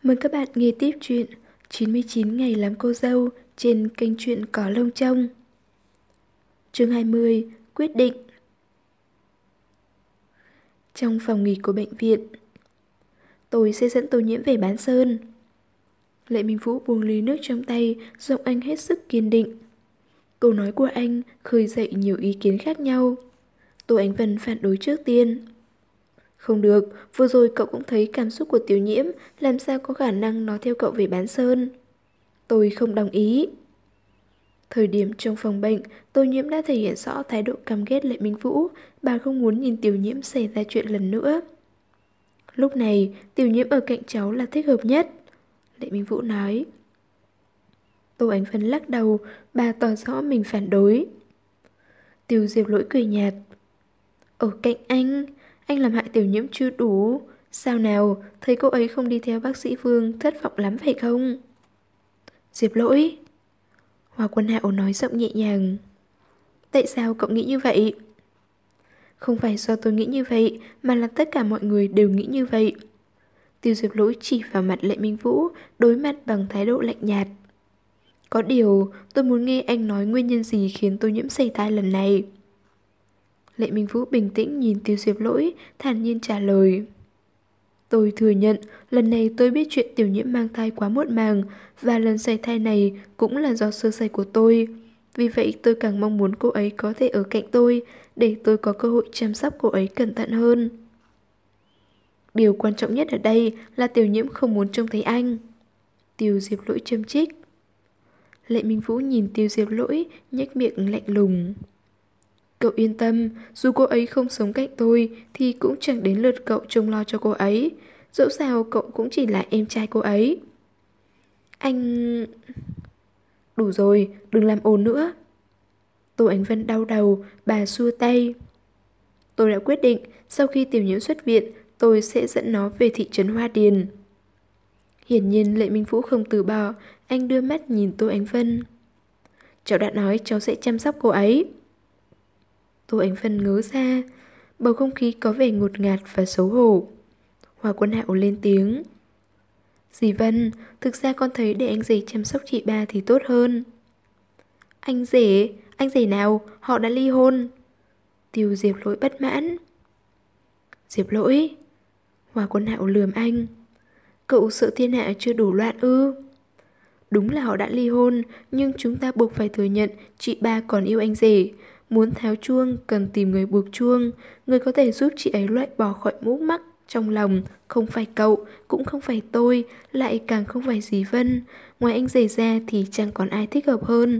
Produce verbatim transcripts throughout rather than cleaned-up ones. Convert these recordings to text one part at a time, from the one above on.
Mời các bạn nghe tiếp chuyện chín mươi chín ngày làm cô dâu trên kênh truyện Có Lông Trông. Chương hai mươi. Quyết định. Trong phòng nghỉ của bệnh viện, tôi sẽ dẫn Tô Nhiễm về Bán Sơn. Lệ Minh Vũ buông ly nước trong tay, giọng anh hết sức kiên định. Câu nói của anh khơi dậy nhiều ý kiến khác nhau. Tô Ánh Vân phản đối trước tiên. Không được, vừa rồi cậu cũng thấy cảm xúc của Tiểu Nhiễm, làm sao có khả năng nó theo cậu về Bán Sơn. Tôi không đồng ý. Thời điểm trong phòng bệnh, Tô Nhiễm đã thể hiện rõ thái độ căm ghét Lệ Minh Vũ, bà không muốn nhìn Tiểu Nhiễm xảy ra chuyện lần nữa. Lúc này, Tiểu Nhiễm ở cạnh cháu là thích hợp nhất, Lệ Minh Vũ nói. Tô Ánh Vân lắc đầu, bà tỏ rõ mình phản đối. Tiêu Diệp Lỗi cười nhạt. Ở cạnh anh, anh làm hại Tiểu Nhiễm chưa đủ. Sao nào, thấy cô ấy không đi theo bác sĩ Vương thất vọng lắm phải không? Diệp Lỗi. Hoa Quân Hạo nói giọng nhẹ nhàng. Tại sao cậu nghĩ như vậy? Không phải do tôi nghĩ như vậy, mà là tất cả mọi người đều nghĩ như vậy. Tiêu Diệp Lỗi chỉ vào mặt Lệ Minh Vũ, đối mặt bằng thái độ lạnh nhạt. Có điều, tôi muốn nghe anh nói nguyên nhân gì khiến tôi nhiễm xảy tai lần này. Lệ Minh Vũ bình tĩnh nhìn Tiêu Diệp Lỗi, thản nhiên trả lời. Tôi thừa nhận, lần này tôi biết chuyện Tiểu Nhiễm mang thai quá muộn màng, và lần sảy thai này cũng là do sơ sẩy của tôi. Vì vậy tôi càng mong muốn cô ấy có thể ở cạnh tôi, để tôi có cơ hội chăm sóc cô ấy cẩn thận hơn. Điều quan trọng nhất ở đây là Tiểu Nhiễm không muốn trông thấy anh. Tiêu Diệp Lỗi châm chích. Lệ Minh Vũ nhìn Tiêu Diệp Lỗi, nhếch miệng lạnh lùng. Cậu yên tâm, dù cô ấy không sống cạnh tôi thì cũng chẳng đến lượt cậu trông lo cho cô ấy. Dẫu sao cậu cũng chỉ là em trai cô ấy. Anh... Đủ rồi, đừng làm ồn nữa. Tô Ánh Vân đau đầu, bà xua tay. Tôi đã quyết định, sau khi Tiểu Nhiễm xuất viện, tôi sẽ dẫn nó về thị trấn Hoa Điền. Hiển nhiên Lệ Minh Vũ không từ bỏ, anh đưa mắt nhìn Tô Ánh Vân. Cháu đã nói cháu sẽ chăm sóc cô ấy. Tô Ánh Vân ngớ ra, bầu không khí có vẻ ngột ngạt và xấu hổ. Hoa Quân Hạo lên tiếng. Dì Vân, thực ra con thấy để anh rể chăm sóc chị ba thì tốt hơn. Anh rể? Anh rể nào? Họ đã ly hôn. Tiêu Diệp Lỗi bất mãn. Diệp Lỗi. Hoa Quân Hạo lườm anh. Cậu sợ thiên hạ chưa đủ loạn ư? Đúng là họ đã ly hôn, nhưng chúng ta buộc phải thừa nhận chị ba còn yêu anh rể. Muốn tháo chuông cần tìm người buộc chuông. Người có thể giúp chị ấy loại bỏ khỏi múc mắc trong lòng không phải cậu, cũng không phải tôi, lại càng không phải dì Vân. Ngoài anh rể ra thì chẳng còn ai thích hợp hơn.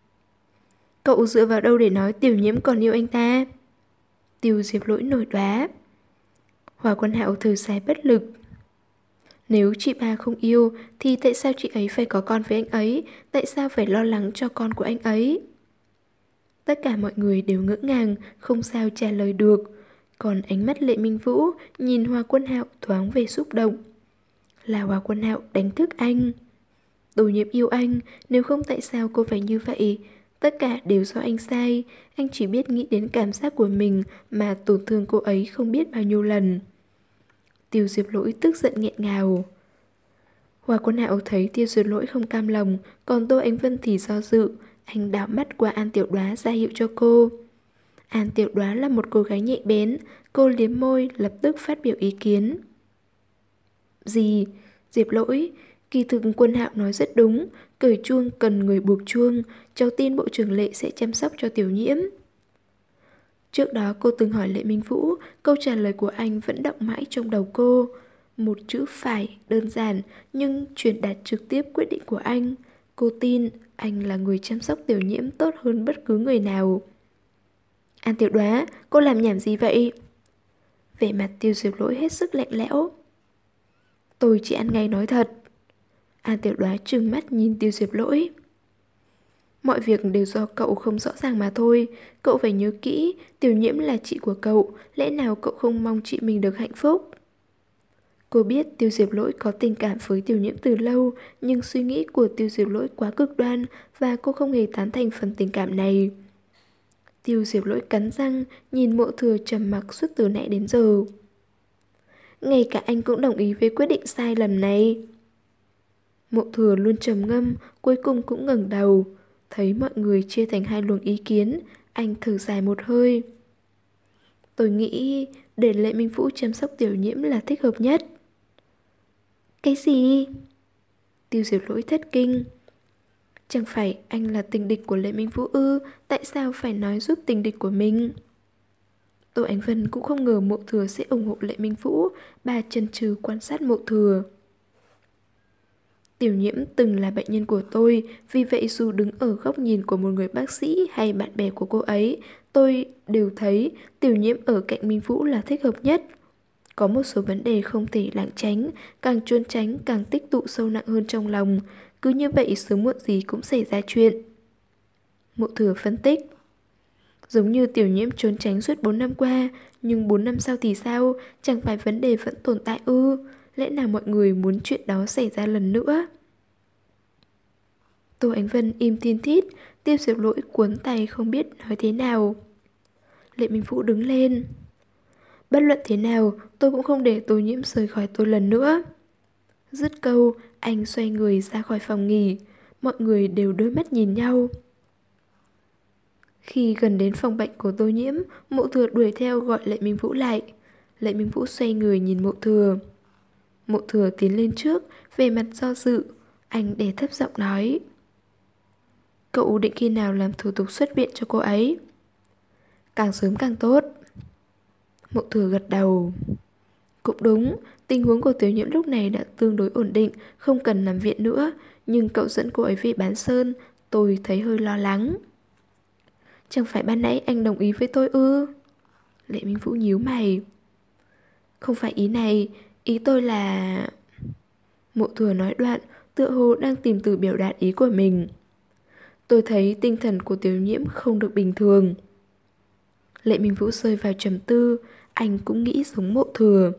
Cậu dựa vào đâu để nói Tiểu Nhiễm còn yêu anh ta? Tiêu Diệp Lỗi nổi đoá. Hoa Quân Hạo thở dài bất lực. Nếu chị ba không yêu thì tại sao chị ấy phải có con với anh ấy? Tại sao phải lo lắng cho con của anh ấy? Tất cả mọi người đều ngỡ ngàng, không sao trả lời được. Còn ánh mắt Lệ Minh Vũ nhìn Hoa Quân Hạo thoáng về xúc động. Là Hoa Quân Hạo đánh thức anh. Tô Nhiễm yêu anh, nếu không tại sao cô phải như vậy? Tất cả đều do anh sai. Anh chỉ biết nghĩ đến cảm giác của mình mà tổn thương cô ấy không biết bao nhiêu lần. Tiêu Diệp Lỗi tức giận nghẹn ngào. Hoa Quân Hạo thấy Tiêu Diệp Lỗi không cam lòng, còn Tô Ánh Vân thì do dự. Anh đảo mắt qua An Tiểu Đoá ra hiệu cho cô. An Tiểu Đoá là một cô gái nhạy bén. Cô liếm môi lập tức phát biểu ý kiến. Gì? Diệp Lỗi, kỳ thực Quân Hạo nói rất đúng. Cởi chuông cần người buộc chuông. Cháu tin Bộ trưởng Lệ sẽ chăm sóc cho Tiểu Nhiễm. Trước đó cô từng hỏi Lệ Minh Vũ, câu trả lời của anh vẫn đọng mãi trong đầu cô. Một chữ phải, đơn giản, nhưng truyền đạt trực tiếp quyết định của anh. Cô tin anh là người chăm sóc Tiểu Nhiễm tốt hơn bất cứ người nào. An Tiểu Đoá, cô làm nhảm gì vậy? Vẻ mặt Tiêu Diệp Lỗi hết sức lạnh lẽo. Tôi chỉ ăn ngay nói thật. An Tiểu Đoá trừng mắt nhìn Tiêu Diệp Lỗi. Mọi việc đều do cậu không rõ ràng mà thôi. Cậu phải nhớ kỹ, Tiểu Nhiễm là chị của cậu. Lẽ nào cậu không mong chị mình được hạnh phúc? Cô biết Tiêu Diệp Lỗi có tình cảm với Tiểu Nhiễm từ lâu, nhưng suy nghĩ của Tiêu Diệp Lỗi quá cực đoan và cô không hề tán thành phần tình cảm này. Tiêu Diệp Lỗi cắn răng, nhìn Mộ Thừa trầm mặc suốt từ nãy đến giờ. Ngay cả anh cũng đồng ý với quyết định sai lầm này. Mộ Thừa luôn trầm ngâm, cuối cùng cũng ngẩng đầu. Thấy mọi người chia thành hai luồng ý kiến, anh thở dài một hơi. Tôi nghĩ để Lệ Minh Vũ chăm sóc Tiểu Nhiễm là thích hợp nhất. Cái gì? Tiêu Diệp Lỗi thất kinh. Chẳng phải anh là tình địch của Lệ Minh Vũ ư? Tại sao phải nói giúp tình địch của mình? Tô Ánh Vân cũng không ngờ Mộ Thừa sẽ ủng hộ Lệ Minh Vũ. Bà chần chừ quan sát Mộ Thừa. Tiểu Nhiễm từng là bệnh nhân của tôi, vì vậy dù đứng ở góc nhìn của một người bác sĩ hay bạn bè của cô ấy, tôi đều thấy Tiểu Nhiễm ở cạnh Minh Vũ là thích hợp nhất. Có một số vấn đề không thể lảng tránh, càng trốn tránh càng tích tụ sâu nặng hơn trong lòng, cứ như vậy sớm muộn gì cũng xảy ra chuyện. Mộ Thừa phân tích. Giống như Tiểu Nhiễm trốn tránh suốt bốn năm qua, nhưng bốn năm sau thì sao? Chẳng phải vấn đề vẫn tồn tại ư? Lẽ nào mọi người muốn chuyện đó xảy ra lần nữa? Tô Ánh Vân im thiên thít, Tiêu Diệp Lỗi cuốn tay không biết nói thế nào. Lệ Minh Vũ đứng lên. Bất luận thế nào, tôi cũng không để Tô Nhiễm rời khỏi tôi lần nữa. Dứt câu, anh xoay người ra khỏi phòng nghỉ. Mọi người đều đôi mắt nhìn nhau. Khi gần đến phòng bệnh của Tô Nhiễm, Mộ Thừa đuổi theo gọi Lệ Minh Vũ lại. Lệ Minh Vũ xoay người nhìn Mộ Thừa. Mộ Thừa tiến lên trước, về mặt do dự. Anh đè thấp giọng nói. Cậu định khi nào làm thủ tục xuất viện cho cô ấy? Càng sớm càng tốt. Mộ Thừa gật đầu. Cũng đúng, tình huống của Tiểu Nhiễm lúc này đã tương đối ổn định, không cần nằm viện nữa. Nhưng cậu dẫn cô ấy về Bán Sơn, tôi thấy hơi lo lắng. Chẳng phải ban nãy anh đồng ý với tôi ư? Lệ Minh Vũ nhíu mày. Không phải ý này, ý tôi là... Mộ Thừa nói đoạn, tựa hồ đang tìm từ biểu đạt ý của mình. Tôi thấy tinh thần của Tiểu Nhiễm không được bình thường. Lệ Minh Vũ rơi vào trầm tư, anh cũng nghĩ giống Mộ Thừa.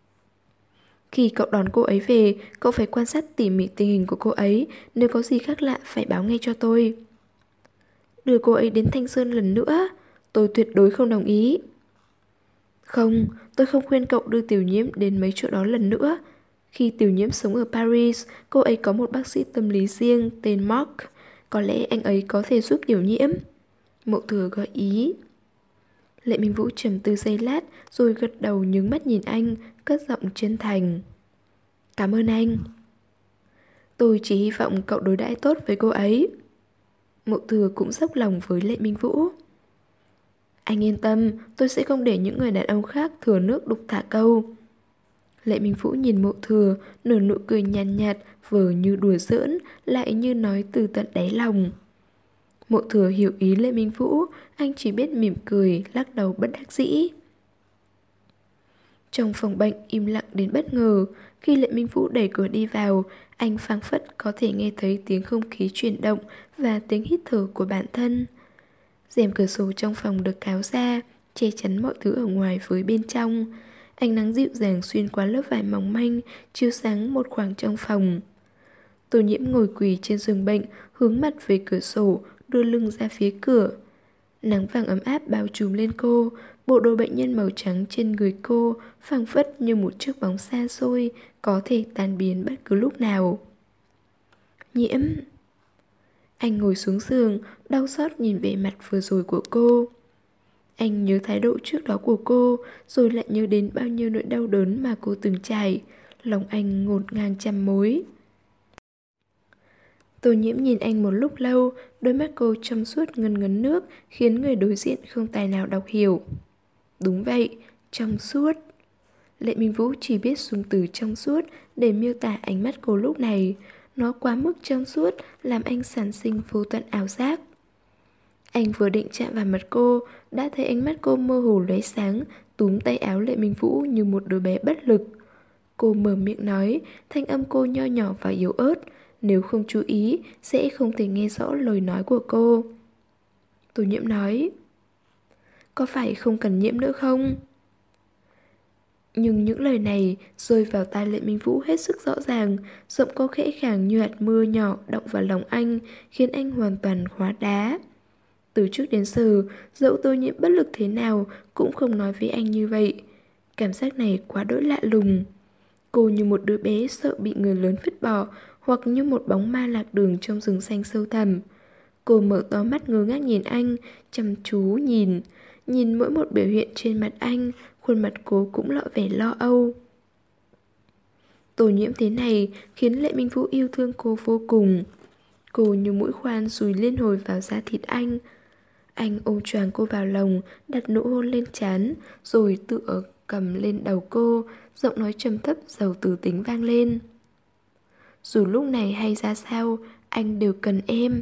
Khi cậu đón cô ấy về, cậu phải quan sát tỉ mỉ tình hình của cô ấy, nếu có gì khác lạ phải báo ngay cho tôi. Đưa cô ấy đến Thanh Sơn lần nữa, tôi tuyệt đối không đồng ý. Không, tôi không khuyên cậu đưa Tiểu Nhiễm đến mấy chỗ đó lần nữa. Khi Tiểu Nhiễm sống ở Paris, cô ấy có một bác sĩ tâm lý riêng tên Mark. Có lẽ anh ấy có thể giúp Tiểu Nhiễm. Mộ Thừa gợi ý. Lệ Minh Vũ trầm tư giây lát, rồi gật đầu nhướng mắt nhìn anh, cất giọng chân thành. Cảm ơn anh. Tôi chỉ hy vọng cậu đối đãi tốt với cô ấy. Mộ Thừa cũng dốc lòng với Lệ Minh Vũ. Anh yên tâm, tôi sẽ không để những người đàn ông khác thừa nước đục thả câu. Lệ Minh Vũ nhìn Mộ Thừa, nở nụ cười nhàn nhạt, nhạt, vừa như đùa giỡn, lại như nói từ tận đáy lòng. Mộ Thừa hiểu ý Lệ Minh Vũ, anh chỉ biết mỉm cười, lắc đầu bất đắc dĩ. Trong phòng bệnh im lặng đến bất ngờ, khi Lệ Minh Vũ đẩy cửa đi vào, anh phảng phất có thể nghe thấy tiếng không khí chuyển động và tiếng hít thở của bản thân. Rèm cửa sổ trong phòng được kéo ra, che chắn mọi thứ ở ngoài với bên trong. Ánh nắng dịu dàng xuyên qua lớp vải mỏng manh, chiếu sáng một khoảng trong phòng. Tô Nhiễm ngồi quỳ trên giường bệnh, hướng mặt về cửa sổ, đưa lưng ra phía cửa. Nắng vàng ấm áp bao trùm lên cô, bộ đồ bệnh nhân màu trắng trên người cô phảng phất như một chiếc bóng xa xôi, có thể tan biến bất cứ lúc nào. Nhiễm. Anh ngồi xuống giường, đau xót nhìn vẻ mặt vừa rồi của cô. Anh nhớ thái độ trước đó của cô, rồi lại nhớ đến bao nhiêu nỗi đau đớn mà cô từng trải. Lòng anh ngổn ngang trăm mối. Tô Nhiễm nhìn anh một lúc lâu, đôi mắt cô trong suốt ngấn ngấn nước, khiến người đối diện không tài nào đọc hiểu. Đúng vậy, trong suốt. Lệ Minh Vũ chỉ biết dùng từ trong suốt để miêu tả ánh mắt cô lúc này. Nó quá mức trong suốt, làm anh sản sinh vô tận ảo giác. Anh vừa định chạm vào mặt cô, đã thấy ánh mắt cô mơ hồ lóe sáng, túm tay áo Lệ Minh Vũ như một đứa bé bất lực. Cô mở miệng nói, thanh âm cô nho nhỏ và yếu ớt, nếu không chú ý sẽ không thể nghe rõ lời nói của cô. Tô Nhiễm nói, có phải không cần Nhiễm nữa không? Nhưng những lời này rơi vào tai Lệ Minh Vũ hết sức rõ ràng, giọng cô khẽ khàng như hạt mưa nhỏ động vào lòng anh, khiến anh hoàn toàn hóa đá. Từ trước đến giờ, dẫu Tô Nhiễm bất lực thế nào cũng không nói với anh như vậy. Cảm giác này quá đỗi lạ lùng. Cô như một đứa bé sợ bị người lớn vứt bỏ, hoặc như một bóng ma lạc đường trong rừng xanh sâu thẳm. Cô mở to mắt ngơ ngác nhìn anh, chăm chú nhìn, nhìn mỗi một biểu hiện trên mặt anh, khuôn mặt cô cũng lộ vẻ lo âu. Tô Nhiễm thế này khiến Lệ Minh Vũ yêu thương cô vô cùng. Cô như mũi khoan dùi liên hồi vào da thịt anh. Anh ôm choàng cô vào lòng, đặt nụ hôn lên trán, rồi tựa cầm lên đầu cô, giọng nói trầm thấp giàu từ tính vang lên. Dù lúc này hay ra sao, anh đều cần em.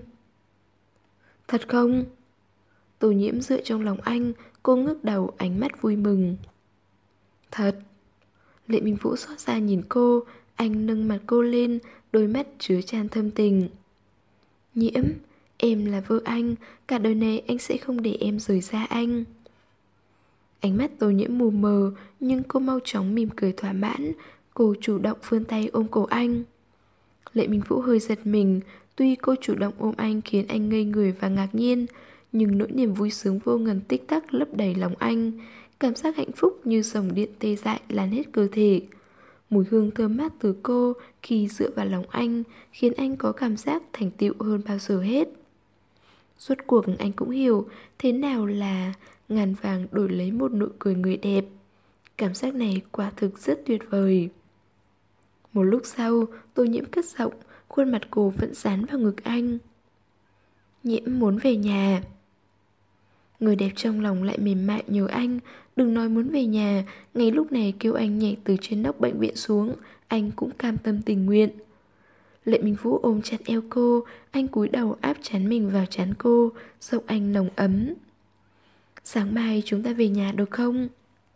Thật không? Tô Nhiễm dựa trong lòng anh, cô ngước đầu ánh mắt vui mừng. Thật. Lệ Minh Vũ xót xa nhìn cô, anh nâng mặt cô lên, đôi mắt chứa tràn thâm tình. Nhiễm, em là vợ anh, cả đời này anh sẽ không để em rời xa anh. Ánh mắt Tô Nhiễm mù mờ, nhưng cô mau chóng mỉm cười thỏa mãn, cô chủ động vươn tay ôm cổ anh. Lệ Minh Vũ hơi giật mình, tuy cô chủ động ôm anh khiến anh ngây người và ngạc nhiên, nhưng nỗi niềm vui sướng vô ngần tích tắc lấp đầy lòng anh. Cảm giác hạnh phúc như dòng điện tê dại lan hết cơ thể. Mùi hương thơm mát từ cô khi dựa vào lòng anh khiến anh có cảm giác thành tựu hơn bao giờ hết. Rốt cuộc anh cũng hiểu thế nào là ngàn vàng đổi lấy một nụ cười người đẹp. Cảm giác này quả thực rất tuyệt vời. Một lúc sau, Tô Nhiễm cất giọng, khuôn mặt cô vẫn dán vào ngực anh. Nhiễm muốn về nhà. Người đẹp trong lòng lại mềm mại nhờ anh, đừng nói muốn về nhà, ngay lúc này kêu anh nhảy từ trên nóc bệnh viện xuống, anh cũng cam tâm tình nguyện. Lệ Minh Vũ ôm chặt eo cô, anh cúi đầu áp trán mình vào trán cô, giọng anh nồng ấm. Sáng mai chúng ta về nhà được không?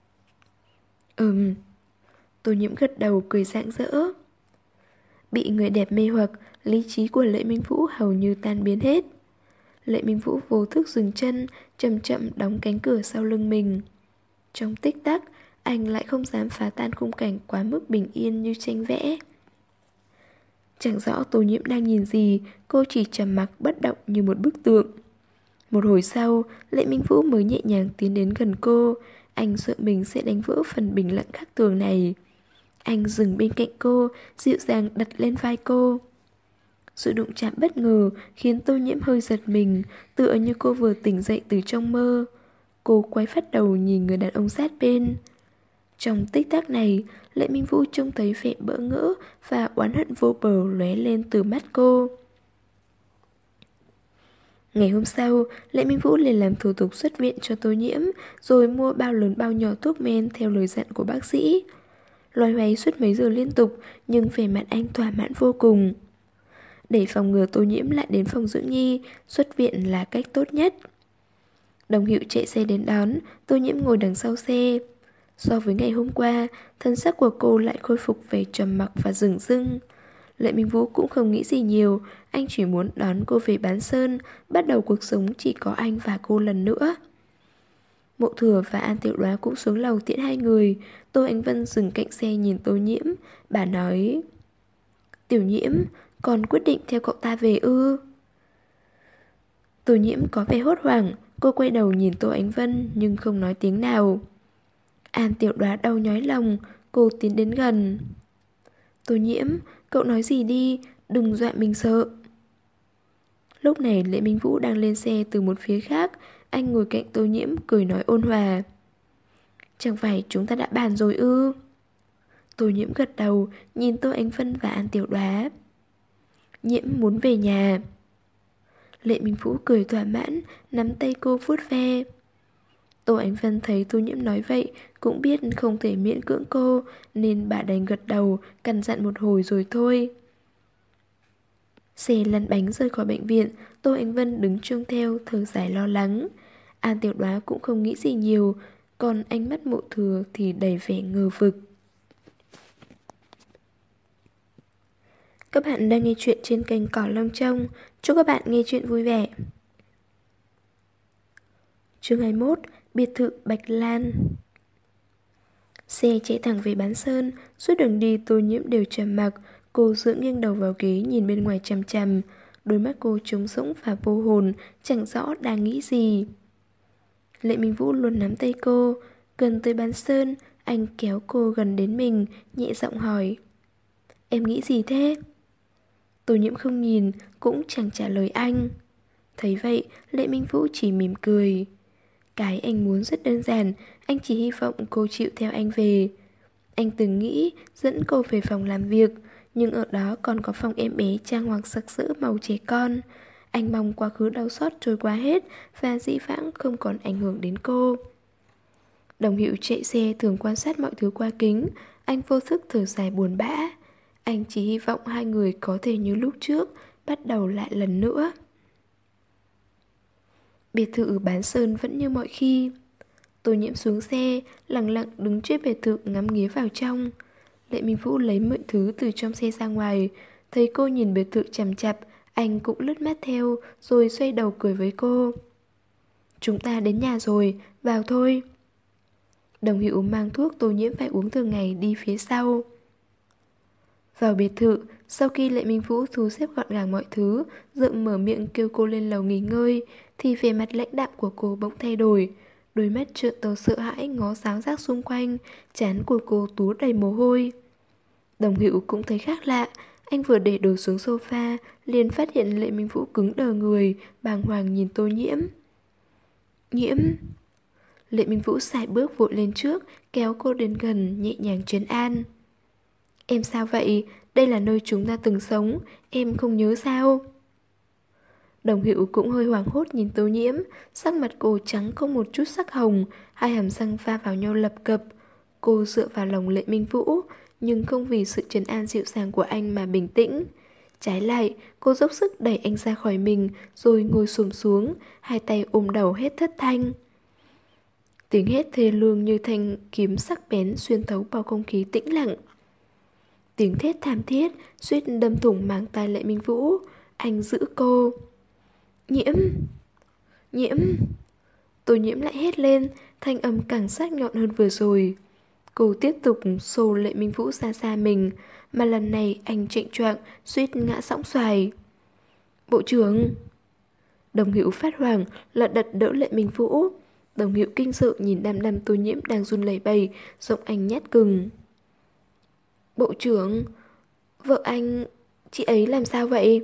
Ừm. Tô Nhiễm gật đầu cười rạng rỡ. Bị người đẹp mê hoặc, lý trí của Lệ Minh Vũ hầu như tan biến hết. Lệ Minh Vũ vô thức dừng chân, chậm chậm đóng cánh cửa sau lưng mình. Trong tích tắc, anh lại không dám phá tan khung cảnh quá mức bình yên như tranh vẽ. Chẳng rõ Tô Nhiễm đang nhìn gì, cô chỉ trầm mặc bất động như một bức tượng. Một hồi sau, Lệ Minh Vũ mới nhẹ nhàng tiến đến gần cô. Anh sợ mình sẽ đánh vỡ phần bình lặng khắc tường này. Anh dừng bên cạnh cô, dịu dàng đặt lên vai cô. Sự đụng chạm bất ngờ khiến Tô Nhiễm hơi giật mình, tựa như cô vừa tỉnh dậy từ trong mơ. Cô quay phát đầu nhìn người đàn ông sát bên. Trong tích tắc này, Lệ Minh Vũ trông thấy vẻ bỡ ngỡ và oán hận vô bờ lóe lên từ mắt cô. Ngày hôm sau, Lệ Minh Vũ liền làm thủ tục xuất viện cho Tô Nhiễm, rồi mua bao lớn bao nhỏ thuốc men theo lời dặn của bác sĩ. Loay hoay suốt mấy giờ liên tục, nhưng vẻ mặt anh thỏa mãn vô cùng. Để phòng ngừa Tô Nhiễm lại đến phòng dưỡng nhi, xuất viện là cách tốt nhất. Đồng Hiệu chạy xe đến đón, Tô Nhiễm ngồi đằng sau xe. So với ngày hôm qua, thân sắc của cô lại khôi phục về trầm mặc và dửng dưng. Lệ Minh Vũ cũng không nghĩ gì nhiều, anh chỉ muốn đón cô về Bán Sơn, bắt đầu cuộc sống chỉ có anh và cô lần nữa. Mộ Thừa và An Tiểu Đoá cũng xuống lầu tiễn hai người. Tô Ánh Vân dừng cạnh xe nhìn Tô Nhiễm. Bà nói: Tiểu Nhiễm, con quyết định theo cậu ta về ư? Tô Nhiễm có vẻ hốt hoảng. Cô quay đầu nhìn Tô Ánh Vân nhưng không nói tiếng nào. An Tiểu Đoá đau nhói lòng. Cô tiến đến gần. Tô Nhiễm, cậu nói gì đi, đừng dọa mình sợ. Lúc này Lệ Minh Vũ đang lên xe từ một phía khác. Anh ngồi cạnh Tô Nhiễm cười nói ôn hòa: Chẳng phải chúng ta đã bàn rồi ư? Tô Nhiễm gật đầu, nhìn Tô Ánh Vân và An Tiểu Đoá. Nhiễm muốn về nhà. Lệ Minh Vũ cười thỏa mãn, nắm tay cô vuốt ve. Tô Ánh Vân thấy Tô Nhiễm nói vậy, cũng biết không thể miễn cưỡng cô, nên bà đành gật đầu, căn dặn một hồi rồi thôi. Xe lăn bánh rời khỏi bệnh viện, Tô Ánh Vân đứng trông theo, thở dài lo lắng. An Tiểu Đoá cũng không nghĩ gì nhiều, còn ánh mắt Mộ Thừa thì đầy vẻ ngờ vực. Các bạn đang nghe chuyện trên kênh Cỏ Lông Trông. Chúc các bạn nghe chuyện vui vẻ. Chương hai mươi mốt. Biệt thự Bạch Lan. Xe chạy thẳng về Bán Sơn. Suốt đường đi Tô Nhiễm đều trầm mặc. Cô dựa nghiêng đầu vào ghế nhìn bên ngoài chằm chằm. Đôi mắt cô trống rỗng và vô hồn, chẳng rõ đang nghĩ gì. Lệ Minh Vũ luôn nắm tay cô. Gần tới Bán Sơn, anh kéo cô gần đến mình, nhẹ giọng hỏi: Em nghĩ gì thế? Tô Nhiễm không nhìn, cũng chẳng trả lời anh. Thấy vậy, Lệ Minh Vũ chỉ mỉm cười. Cái anh muốn rất đơn giản, anh chỉ hy vọng cô chịu theo anh về. Anh từng nghĩ dẫn cô về phòng làm việc, nhưng ở đó còn có phòng em bé trang hoàng sặc sỡ màu trẻ con. Anh mong quá khứ đau xót trôi qua hết và dĩ vãng không còn ảnh hưởng đến cô. Đồng Hữu chạy xe thường quan sát mọi thứ qua kính, anh vô thức thở dài buồn bã. Anh chỉ hy vọng hai người có thể như lúc trước, bắt đầu lại lần nữa. Biệt thự ở Bán Sơn vẫn như mọi khi. Tô Nhiễm xuống xe, lặng lặng đứng trước biệt thự ngắm nghía vào trong. Lệ Minh Vũ lấy mọi thứ từ trong xe ra ngoài. Thấy cô nhìn biệt thự chằm chặp, anh cũng lướt mắt theo, rồi xoay đầu cười với cô. Chúng ta đến nhà rồi, vào thôi. Đồng Hữu mang thuốc Tô Nhiễm phải uống thường ngày đi phía sau. Vào biệt thự, sau khi Lệ Minh Vũ thu xếp gọn gàng mọi thứ, Dượng mở miệng kêu cô lên lầu nghỉ ngơi, thì vẻ mặt lãnh đạm của cô bỗng thay đổi. Đôi mắt trợn to sợ hãi ngó giáo giác xung quanh, trán của cô túa đầy mồ hôi. Đồng Hữu cũng thấy khác lạ, anh vừa để đồ xuống sofa, liền phát hiện Lệ Minh Vũ cứng đờ người, bàng hoàng nhìn Tô Nhiễm. Nhiễm... Lệ Minh Vũ sải bước vội lên trước, kéo cô đến gần, nhẹ nhàng trấn an. Em sao vậy? Đây là nơi chúng ta từng sống, em không nhớ sao? Đồng Hữu cũng hơi hoảng hốt nhìn Tô Nhiễm, sắc mặt cô trắng không một chút sắc hồng, hai hàm răng va vào nhau lập cập. Cô dựa vào lòng Lệ Minh Vũ, nhưng không vì sự trấn an dịu dàng của anh mà bình tĩnh. Trái lại, cô dốc sức đẩy anh ra khỏi mình, rồi ngồi xổm xuống, hai tay ôm đầu hét thất thanh. Tiếng hét thê lương như thanh kiếm sắc bén xuyên thấu bao không khí tĩnh lặng. Tiếng thét thảm thiết, suýt đâm thủng màng tai Lệ Minh Vũ. Anh giữ cô. Nhiễm! Nhiễm! Tô Nhiễm lại hét lên, thanh âm càng sắc nhọn hơn vừa rồi. Cô tiếp tục xô Lệ Minh Vũ ra xa mình, mà lần này anh chệnh choạng, suýt ngã sõng xoài. Bộ trưởng! Đồng Hữu phát hoảng, lật đật đỡ Lệ Minh Vũ. Đồng Hữu kinh sợ nhìn đăm đăm Tô Nhiễm đang run lẩy bẩy, giọng anh nhát cừng. Bộ trưởng, vợ anh, chị ấy làm sao vậy?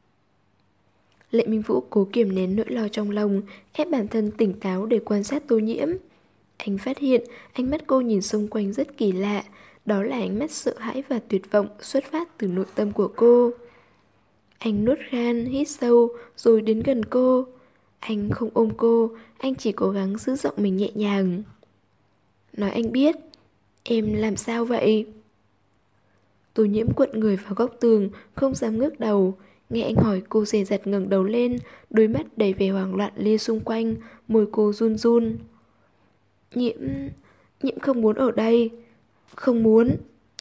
Lệ Minh Vũ cố kiềm nén nỗi lo trong lòng, ép bản thân tỉnh táo để quan sát Tô Nhiễm. Anh phát hiện ánh mắt cô nhìn xung quanh rất kỳ lạ, đó là ánh mắt sợ hãi và tuyệt vọng xuất phát từ nội tâm của cô. Anh nuốt khan, hít sâu, rồi đến gần cô. Anh không ôm cô, anh chỉ cố gắng giữ giọng mình nhẹ nhàng. Nói anh biết, em làm sao vậy? Tô Nhiễm cuộn người vào góc tường, không dám ngước đầu. Nghe anh hỏi, cô dè dặt ngẩng đầu lên, đôi mắt đầy vẻ hoảng loạn lia xung quanh, môi cô run run. Nhiễm... Nhiễm không muốn ở đây. Không muốn.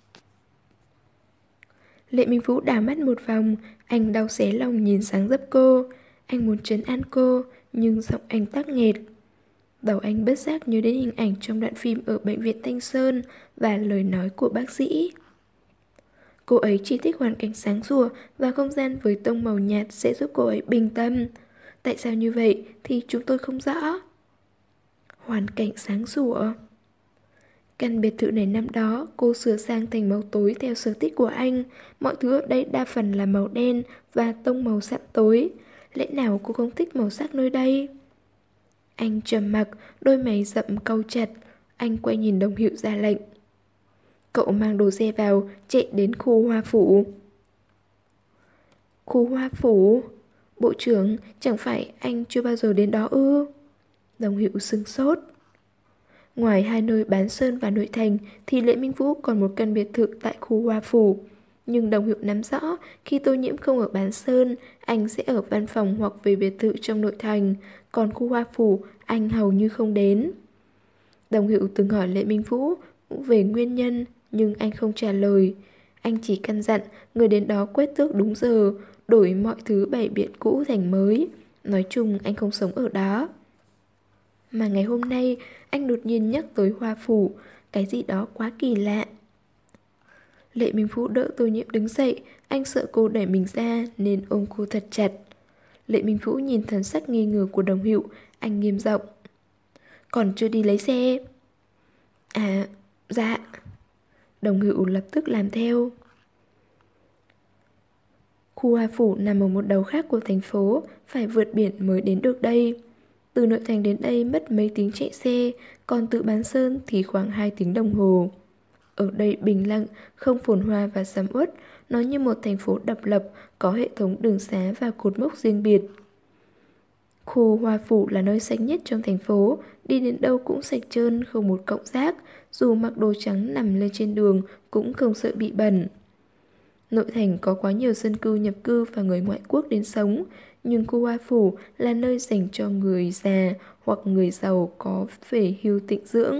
Lệ Minh Vũ đảo mắt một vòng, anh đau xé lòng nhìn sáng dấp cô. Anh muốn trấn an cô, nhưng giọng anh tắc nghẹt. Đầu anh bất giác nhớ đến hình ảnh trong đoạn phim ở bệnh viện Thanh Sơn và lời nói của bác sĩ. Cô ấy chỉ thích hoàn cảnh sáng sủa và không gian với tông màu nhạt sẽ giúp cô ấy bình tâm. Tại sao như vậy thì chúng tôi không rõ. Hoàn cảnh sáng sủa. Căn biệt thự này năm đó cô sửa sang thành màu tối theo sở thích của anh. Mọi thứ ở đây đa phần là màu đen và tông màu sạm tối. Lẽ nào cô không thích màu sắc nơi đây? Anh trầm mặc, đôi mày rậm cau chặt. Anh quay nhìn Đồng Hữu ra lệnh. Cậu mang đồ xe vào, chạy đến khu hoa phủ. Khu hoa phủ? Bộ trưởng, chẳng phải anh chưa bao giờ đến đó ư? Đồng Hữu sững sốt. Ngoài hai nơi Bán Sơn và nội thành thì Lệ Minh Vũ còn một căn biệt thự tại khu hoa phủ. Nhưng Đồng Hữu nắm rõ khi Tô Nhiễm không ở Bán Sơn, anh sẽ ở văn phòng hoặc về biệt thự trong nội thành. Còn khu hoa phủ, anh hầu như không đến. Đồng Hữu từng hỏi Lệ Minh Vũ về nguyên nhân, nhưng anh không trả lời. Anh chỉ căn dặn người đến đó quét tước đúng giờ, đổi mọi thứ bày biện cũ thành mới. Nói chung anh không sống ở đó. Mà ngày hôm nay anh đột nhiên nhắc tới hoa phủ, cái gì đó quá kỳ lạ. Lệ Minh Vũ đỡ Tô Nhiễm đứng dậy, anh sợ cô đẩy mình ra nên ôm cô thật chặt. Lệ Minh Vũ nhìn thần sắc nghi ngờ của Đồng Hữu, anh nghiêm giọng. Còn chưa đi lấy xe? À, dạ. Đồng Hữu lập tức làm theo. Khu Hoa Phủ nằm ở một đầu khác của thành phố, phải vượt biển mới đến được đây. Từ nội thành đến đây mất mấy tiếng chạy xe, còn từ Bán Sơn thì khoảng hai tiếng đồng hồ. Ở đây bình lặng, không phồn hoa và sầm uất, nó như một thành phố độc lập, có hệ thống đường xá và cột mốc riêng biệt. Khu Hoa Phủ là nơi sạch nhất trong thành phố, đi đến đâu cũng sạch trơn, không một cọng rác, dù mặc đồ trắng nằm lên trên đường cũng không sợ bị bẩn. Nội thành có quá nhiều dân cư nhập cư và người ngoại quốc đến sống, nhưng khu Hoa Phủ là nơi dành cho người già hoặc người giàu có về hưu tịnh dưỡng.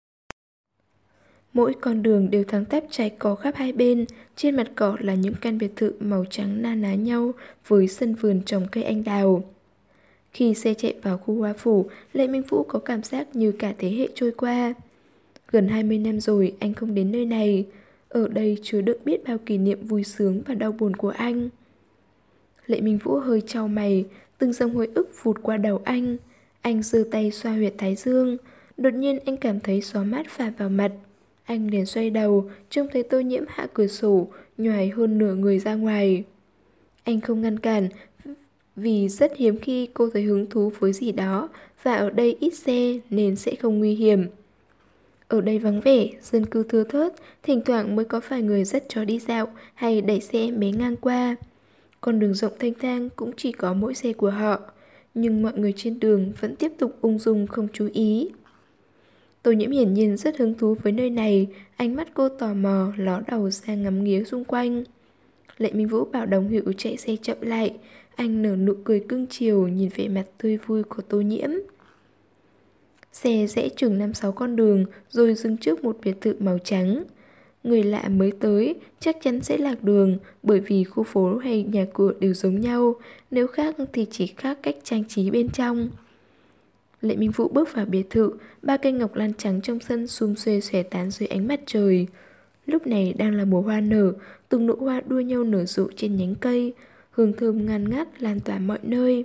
Mỗi con đường đều thẳng tắp trải cỏ khắp hai bên, trên mặt cỏ là những căn biệt thự màu trắng na ná nhau với sân vườn trồng cây anh đào. Khi xe chạy vào khu Hoa Phủ, Lệ Minh Vũ có cảm giác như cả thế hệ trôi qua. Gần hai mươi năm rồi anh không đến nơi này. Ở đây chứa đựng biết bao kỷ niệm vui sướng và đau buồn của anh. Lệ Minh Vũ hơi chau mày, từng dòng hồi ức vụt qua đầu anh. Anh giơ tay xoa huyệt thái dương. Đột nhiên anh cảm thấy gió mát phả vào mặt. Anh liền xoay đầu, trông thấy Tô Nhiễm hạ cửa sổ, nhoài hơn nửa người ra ngoài. Anh không ngăn cản, vì rất hiếm khi cô thấy hứng thú với gì đó, và ở đây ít xe nên sẽ không nguy hiểm. Ở đây vắng vẻ, dân cư thưa thớt, thỉnh thoảng mới có vài người dắt chó đi dạo hay đẩy xe em bé ngang qua. Con đường rộng thanh thang cũng chỉ có mỗi xe của họ, nhưng mọi người trên đường vẫn tiếp tục ung dung không chú ý. Tô Nhiễm hiển nhiên rất hứng thú với nơi này, ánh mắt cô tò mò ló đầu ra ngắm nghía xung quanh. Lệ Minh Vũ bảo đồng hữu chạy xe chậm lại, anh nở nụ cười cưng chiều nhìn vẻ mặt tươi vui của Tô Nhiễm. Xe rẽ chừng năm sáu con đường rồi dừng trước một biệt thự màu trắng. Người lạ mới tới chắc chắn sẽ lạc đường, bởi vì khu phố hay nhà cửa đều giống nhau, nếu khác thì chỉ khác cách trang trí bên trong. Lệ Minh Vũ bước vào biệt thự, ba cây ngọc lan trắng trong sân xum xuê xòe tán dưới ánh mặt trời. Lúc này đang là mùa hoa nở, từng nụ hoa đua nhau nở rộ trên nhánh cây, hương thơm ngàn ngát lan tỏa mọi nơi.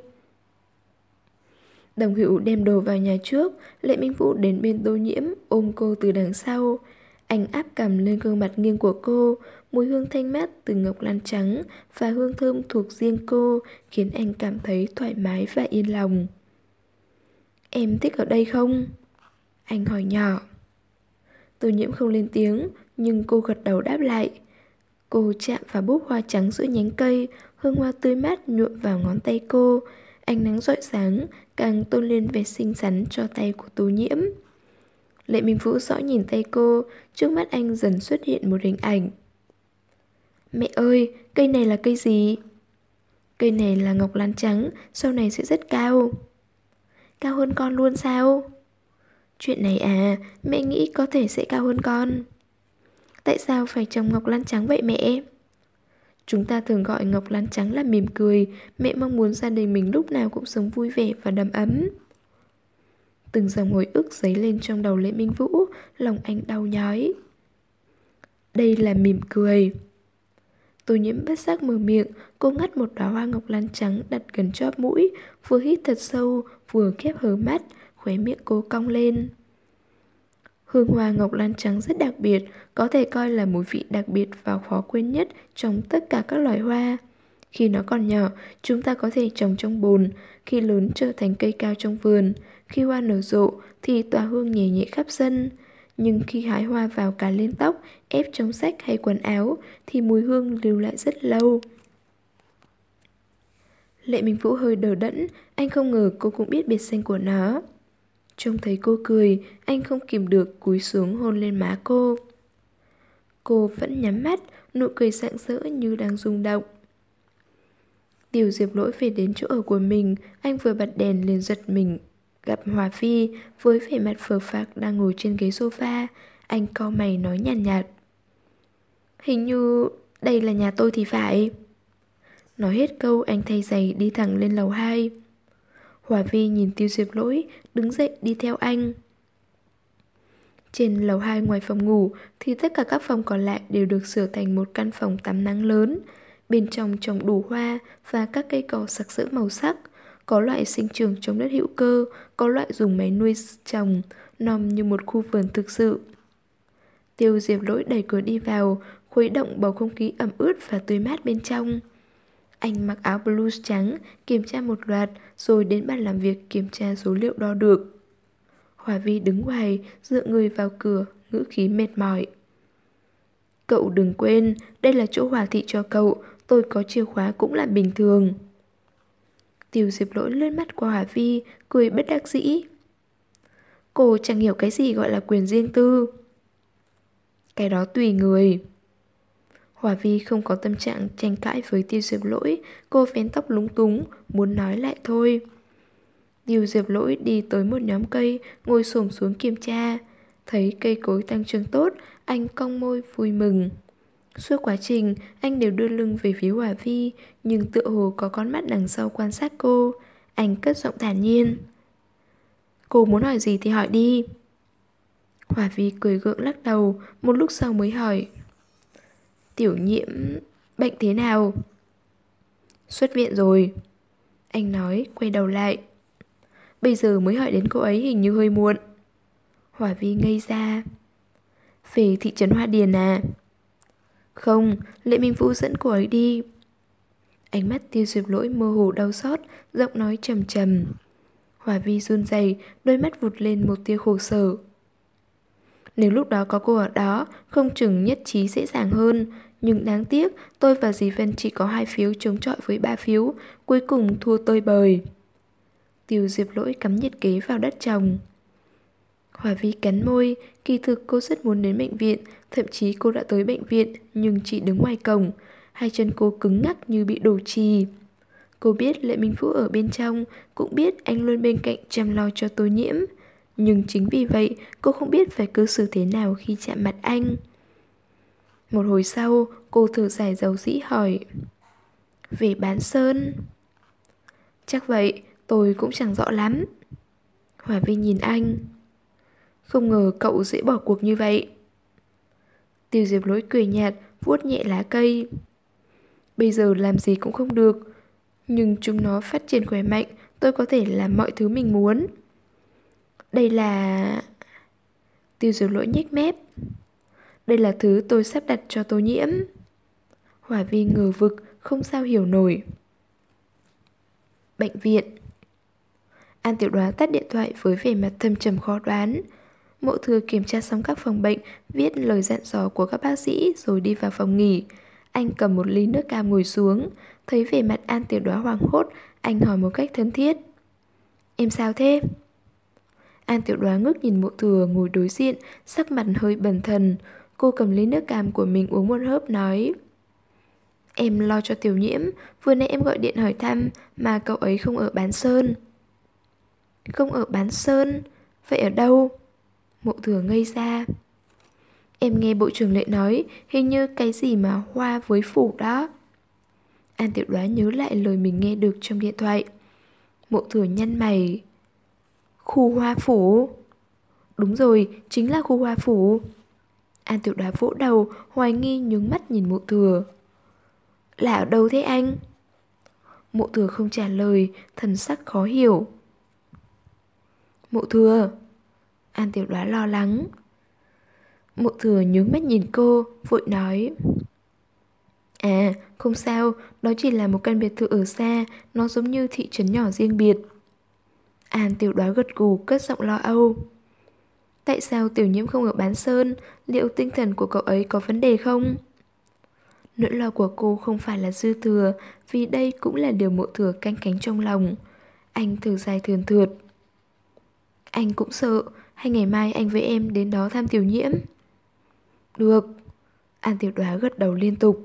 Đồng Hữu đem đồ vào nhà trước, Lệ Minh Vũ đến bên Tô Nhiễm, ôm cô từ đằng sau. Anh áp cằm lên gương mặt nghiêng của cô, mùi hương thanh mát từ ngọc lan trắng và hương thơm thuộc riêng cô khiến anh cảm thấy thoải mái và yên lòng. Em thích ở đây không? Anh hỏi nhỏ. Tô Nhiễm không lên tiếng, nhưng cô gật đầu đáp lại. Cô chạm vào búp hoa trắng giữa nhánh cây, hương hoa tươi mát nhuộm vào ngón tay cô. Ánh nắng rọi sáng càng tôn lên vẻ xinh xắn cho tay của Tô Nhiễm. Lệ Minh Vũ dõi nhìn tay cô, trước mắt anh dần xuất hiện một hình ảnh. Mẹ ơi, cây này là cây gì? Cây này là ngọc lan trắng, sau này sẽ rất cao. Cao hơn con luôn sao? Chuyện này à, mẹ nghĩ có thể sẽ cao hơn con. Tại sao phải trồng ngọc lan trắng vậy mẹ? Chúng ta thường gọi ngọc lan trắng là mỉm cười. Mẹ mong muốn gia đình mình lúc nào cũng sống vui vẻ và đầm ấm. Từng dòng hồi ức dấy lên trong đầu Lệ Minh Vũ, lòng anh đau nhói. Đây là mỉm cười. Tô Nhiễm bất giác mở miệng, cô ngắt một đóa hoa ngọc lan trắng đặt gần chóp mũi, vừa hít thật sâu, vừa khép hờ mắt, khóe miệng cô cong lên. Hương hoa ngọc lan trắng rất đặc biệt, có thể coi là mùi vị đặc biệt và khó quên nhất trong tất cả các loài hoa. Khi nó còn nhỏ, chúng ta có thể trồng trong bồn, khi lớn trở thành cây cao trong vườn, khi hoa nở rộ thì tỏa hương nhẹ nhẹ khắp sân. Nhưng khi hái hoa vào cài lên tóc, ép trong sách hay quần áo thì mùi hương lưu lại rất lâu. Lệ Minh Vũ hơi đờ đẫn, anh không ngờ cô cũng biết biệt danh của nó. Trông thấy cô cười, anh không kìm được cúi xuống hôn lên má cô. Cô vẫn nhắm mắt, nụ cười rạng rỡ như đang rung động. Tiêu Diệp Lỗi về đến chỗ ở của mình, anh vừa bật đèn liền giật mình gặp Hòa Phi với vẻ mặt phờ phạc đang ngồi trên ghế sofa. Anh cau mày nói nhàn nhạt, nhạt. Hình như đây là nhà tôi thì phải. Nói hết câu anh thay giày đi thẳng lên lầu hai. Hòa Vi nhìn Tiêu Diệp Lỗi, đứng dậy đi theo anh. Trên lầu hai ngoài phòng ngủ thì tất cả các phòng còn lại đều được sửa thành một căn phòng tắm nắng lớn. Bên trong trồng đủ hoa và các cây cỏ sặc sỡ màu sắc. Có loại sinh trưởng trong đất hữu cơ, có loại dùng máy nuôi trồng, nom như một khu vườn thực sự. Tiêu Diệp Lỗi đẩy cửa đi vào, khuấy động bầu không khí ẩm ướt và tươi mát bên trong. Anh mặc áo blues trắng, kiểm tra một loạt, rồi đến bàn làm việc kiểm tra số liệu đo được. Hòa Vi đứng ngoài, dựa người vào cửa, ngữ khí mệt mỏi. Cậu đừng quên, đây là chỗ Hòa thị cho cậu, tôi có chìa khóa cũng là bình thường. Tiêu Diệp Lỗi lướt mắt qua Hòa Vi, cười bất đắc dĩ. Cô chẳng hiểu cái gì gọi là quyền riêng tư. Cái đó tùy người. Hòa Vi không có tâm trạng tranh cãi với Tiêu Diệp Lỗi, cô vén tóc lúng túng, muốn nói lại thôi. Tiêu Diệp Lỗi đi tới một nhóm cây, ngồi xổm xuống kiểm tra. Thấy cây cối tăng trưởng tốt, anh cong môi vui mừng. Suốt quá trình, anh đều đưa lưng về phía Hòa Vi, nhưng tựa hồ có con mắt đằng sau quan sát cô. Anh cất giọng thản nhiên. Cô muốn hỏi gì thì hỏi đi. Hòa Vi cười gượng lắc đầu, một lúc sau mới hỏi. Tiểu Nhiễm bệnh thế nào? Xuất viện rồi. Anh nói, quay đầu lại. Bây giờ mới hỏi đến cô ấy hình như hơi muộn. Hòa Vi ngây ra. Về thị trấn Hoa Điền à? Không, Lệ Minh Vũ dẫn cô ấy đi. Ánh mắt Tiêu Diệp Lỗi mơ hồ đau xót, giọng nói trầm trầm. Hòa Vi run rẩy, đôi mắt vụt lên một tia khổ sở. Nếu lúc đó có cô ở đó, không chừng nhất trí dễ dàng hơn. Nhưng đáng tiếc, tôi và dì Vân chỉ có hai phiếu chống chọi với ba phiếu, cuối cùng thua tơi bời. Tiêu Diệp Lỗi cắm nhiệt kế vào đất trồng. Hòa Vi cắn môi, kỳ thực cô rất muốn đến bệnh viện, thậm chí cô đã tới bệnh viện nhưng chỉ đứng ngoài cổng, hai chân cô cứng ngắc như bị đổ chì. Cô biết Lệ Minh Vũ ở bên trong, cũng biết anh luôn bên cạnh chăm lo cho Tô Nhiễm. Nhưng chính vì vậy, cô không biết phải cư xử thế nào khi chạm mặt anh. Một hồi sau, cô thở dài dầu dĩ hỏi. Về bán sơn? Chắc vậy, tôi cũng chẳng rõ lắm. Hòa Vi nhìn anh. Không ngờ cậu dễ bỏ cuộc như vậy. Tiêu Diệp Lỗi cười nhạt, vuốt nhẹ lá cây. Bây giờ làm gì cũng không được, nhưng chúng nó phát triển khỏe mạnh, tôi có thể làm mọi thứ mình muốn. Đây là... Tiêu Diệp Lỗi nhếch mép. Đây là thứ tôi sắp đặt cho Tô Nhiễm. Hòa Vi ngờ vực, không sao hiểu nổi. Bệnh viện. An Tiểu Đoá tắt điện thoại với vẻ mặt thâm trầm khó đoán. Mộ Thừa kiểm tra xong các phòng bệnh, viết lời dặn dò của các bác sĩ rồi đi vào phòng nghỉ. Anh cầm một ly nước cam ngồi xuống. Thấy vẻ mặt An Tiểu Đoá hoảng hốt, anh hỏi một cách thân thiết. Em sao thế? An Tiểu Đoá ngước nhìn Mộ Thừa ngồi đối diện, sắc mặt hơi bần thần. Cô cầm ly nước cam của mình uống một hớp nói. Em lo cho Tiểu Nhiễm, vừa nãy em gọi điện hỏi thăm mà cậu ấy không ở Bán Sơn. Không ở Bán Sơn? Vậy ở đâu? Mộ Thừa ngây ra. Em nghe Bộ trưởng Lệ nói, hình như cái gì mà hoa với phủ đó. An Tiểu Đoá nhớ lại lời mình nghe được trong điện thoại. Mộ Thừa nhăn mày. Khu hoa phủ? Đúng rồi, chính là khu hoa phủ. An Tiểu Đoá vỗ đầu, hoài nghi nhướng mắt nhìn Mộ Thừa. Là ở đâu thế anh? Mộ Thừa không trả lời, thần sắc khó hiểu. Mộ Thừa. An Tiểu Đoá lo lắng. Mộ Thừa nhướng mắt nhìn cô, vội nói. À, không sao, đó chỉ là một căn biệt thự ở xa, nó giống như thị trấn nhỏ riêng biệt. An Tiểu Đoá gật gù, cất giọng lo âu. Tại sao Tiểu Nhiễm không ở Bán Sơn? Liệu tinh thần của cậu ấy có vấn đề không? Nỗi lo của cô không phải là dư thừa, vì đây cũng là điều Mộ Thừa canh cánh trong lòng. Anh thở dài thườn thượt. Anh cũng sợ, hay ngày mai anh với em đến đó thăm Tiểu Nhiễm? Được. An Tiểu Đoá gật đầu liên tục.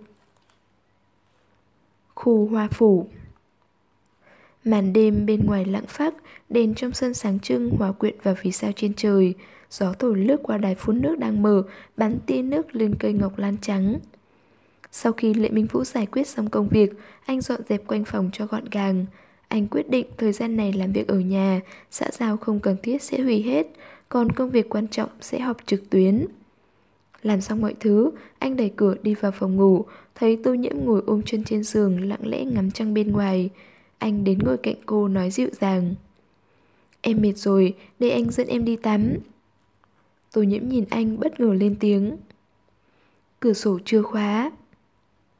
Khu hoa phủ. Màn đêm bên ngoài lặng phắc, đèn trong sân sáng trưng hòa quyện vào vì sao trên trời. Gió thổi lướt qua đài phun nước đang mở, bắn tia nước lên cây ngọc lan trắng. Sau khi Lệ Minh Vũ giải quyết xong công việc, anh dọn dẹp quanh phòng cho gọn gàng. Anh quyết định thời gian này làm việc ở nhà, xã giao không cần thiết sẽ hủy hết, còn công việc quan trọng sẽ họp trực tuyến. Làm xong mọi thứ, anh đẩy cửa đi vào phòng ngủ, thấy Tô Nhiễm ngồi ôm chân trên giường lặng lẽ ngắm trăng bên ngoài. Anh đến ngồi cạnh cô nói dịu dàng. Em mệt rồi, để anh dẫn em đi tắm. Tô Nhiễm nhìn anh bất ngờ lên tiếng. Cửa sổ chưa khóa.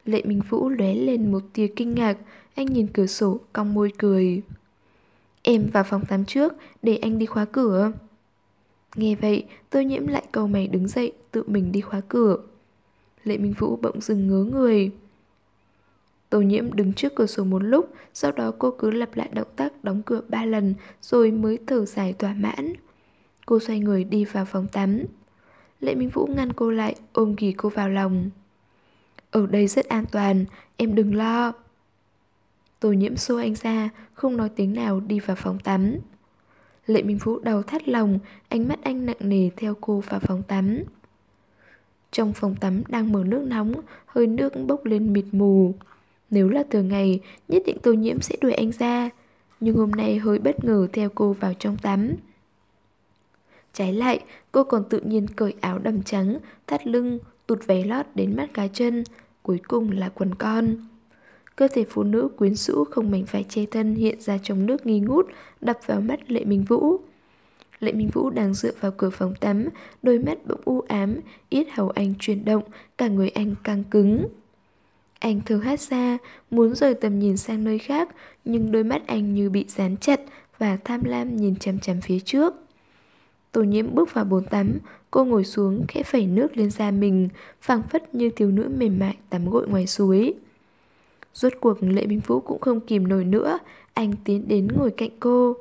Lệ Minh Vũ lóe lên một tia kinh ngạc, anh nhìn cửa sổ, cong môi cười. Em vào phòng tắm trước, để anh đi khóa cửa. Nghe vậy, Tô Nhiễm lại cau mày đứng dậy, tự mình đi khóa cửa. Lệ Minh Vũ bỗng dừng ngớ người. Tô Nhiễm đứng trước cửa sổ một lúc, sau đó cô cứ lặp lại động tác đóng cửa ba lần rồi mới thở dài thỏa mãn. Cô xoay người đi vào phòng tắm. Lệ Minh Vũ ngăn cô lại, ôm ghì cô vào lòng. Ở đây rất an toàn, em đừng lo. Tô Nhiễm xô anh ra, không nói tiếng nào đi vào phòng tắm. Lệ Minh Vũ đau thắt lòng, ánh mắt anh nặng nề theo cô vào phòng tắm. Trong phòng tắm đang mở nước nóng, hơi nước bốc lên mịt mù. Nếu là thường ngày, nhất định Tô Nhiễm sẽ đuổi anh ra. Nhưng hôm nay hơi bất ngờ theo cô vào trong tắm. Trái lại, cô còn tự nhiên cởi áo đầm trắng, thắt lưng, tụt váy lót đến mắt cá chân, cuối cùng là quần con. Cơ thể phụ nữ quyến rũ không mảnh vải che thân hiện ra trong nước nghi ngút, đập vào mắt Lệ Minh Vũ. Lệ Minh Vũ đang dựa vào cửa phòng tắm, đôi mắt bỗng u ám, yết hầu anh chuyển động, cả người anh căng cứng. Anh thở hắt ra, muốn rời tầm nhìn sang nơi khác, nhưng đôi mắt anh như bị dán chặt và tham lam nhìn chằm chằm phía trước. Tô Nhiễm bước vào bồn tắm, cô ngồi xuống khẽ phẩy nước lên da mình, phảng phất như thiếu nữ mềm mại tắm gội ngoài suối. Rốt cuộc Lệ Minh Vũ cũng không kìm nổi nữa, anh tiến đến ngồi cạnh cô.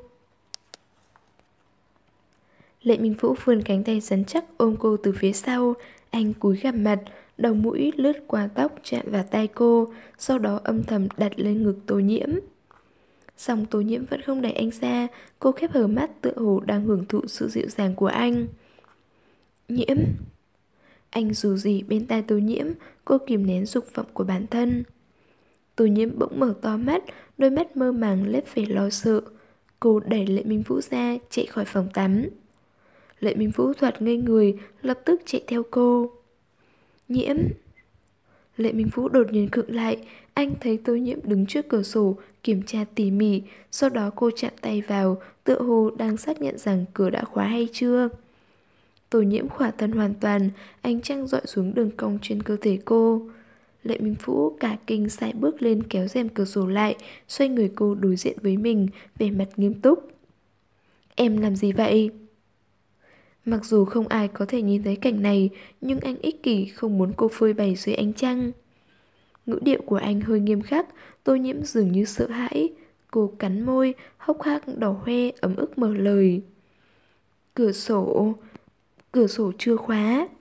Lệ Minh Vũ vươn cánh tay rắn chắc ôm cô từ phía sau, anh cúi gằm mặt, đầu mũi lướt qua tóc chạm vào tay cô, sau đó âm thầm đặt lên ngực Tô Nhiễm. Song Tô Nhiễm vẫn không đẩy anh ra, cô khép hờ mắt tựa hồ đang hưởng thụ sự dịu dàng của anh. Nhiễm. Anh dù gì bên tai Tô Nhiễm, cô kìm nén dục vọng của bản thân. Tô Nhiễm bỗng mở to mắt, đôi mắt mơ màng lép vẻ lo sợ. Cô đẩy Lệ Minh Vũ ra, chạy khỏi phòng tắm. Lệ Minh Vũ thoạt ngây người, lập tức chạy theo cô. Nhiễm. Lệ Minh Vũ đột nhiên khựng lại, anh thấy Tô Nhiễm đứng trước cửa sổ, kiểm tra tỉ mỉ, sau đó cô chạm tay vào, tựa hồ đang xác nhận rằng cửa đã khóa hay chưa. Tô Nhiễm khỏa thân hoàn toàn, ánh trăng dọi xuống đường cong trên cơ thể cô. Lệ Minh Vũ cả kinh sải bước lên kéo rèm cửa sổ lại, xoay người cô đối diện với mình, vẻ mặt nghiêm túc. Em làm gì vậy? Mặc dù không ai có thể nhìn thấy cảnh này, nhưng anh ích kỷ không muốn cô phơi bày dưới ánh trăng. Ngữ điệu của anh hơi nghiêm khắc, Tô Nhiễm dường như sợ hãi. Cô cắn môi, hốc hác đỏ hoe, ấm ức mở lời. Cửa sổ... Cửa sổ chưa khóa.